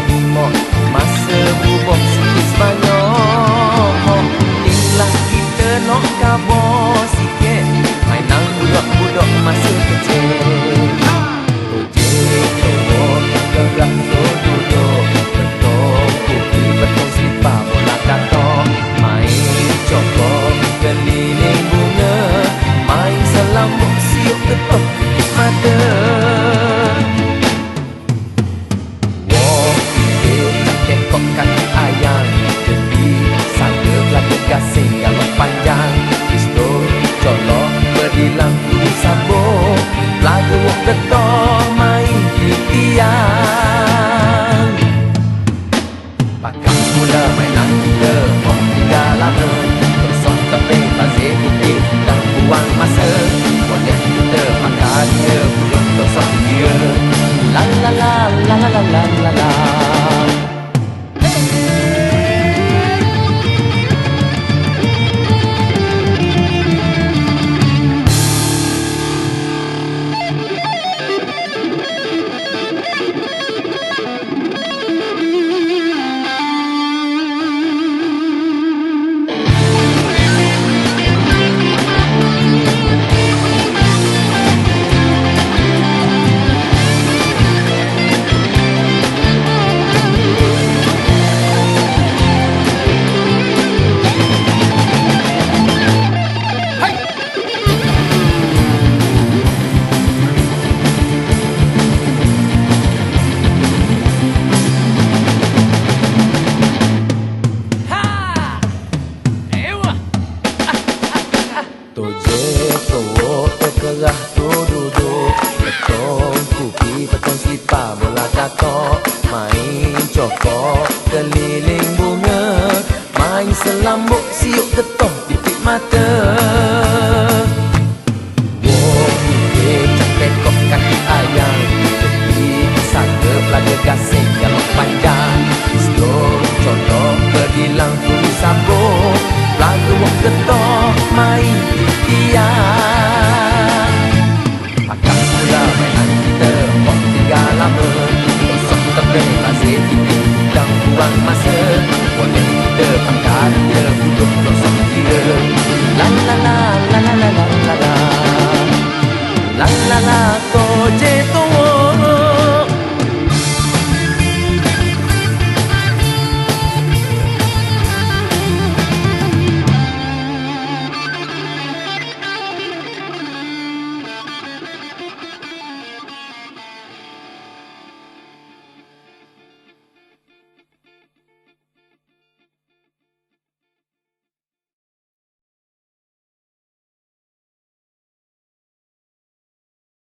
mok masa bubuh sikit banyak. Inilah kita nak kabur sikit mainan budak-budak masa kecil. Ojek tolong gerak duduk betul kopi betul selipar bola kata main cokok keliling bunga main selambut siup ketuk mata. Kekok kaki ayam jadi sangka belakang gasing kalau panjang pistol colok berhilang kudu sabuk lagu ketok main titian pakai mula mainan kita oh tinggal lama bersok tepi pasir putih dan buang masa boleh kita makan dia belum bersok dia la la la la la la la la la. Terkerah duduk petong kupi petong selipar bola katok main cokok keliling bunga main selambuk siuk ketok titik mata. Kekok kaki ayam jadi sangka pelaga gasing kalau panjang pistol colok berhilang kudu sabuk lagu ketok main titian pakai mula mainan kita oh tinggal lama besok tepi pasir titik dan buang masa boleh kita pakai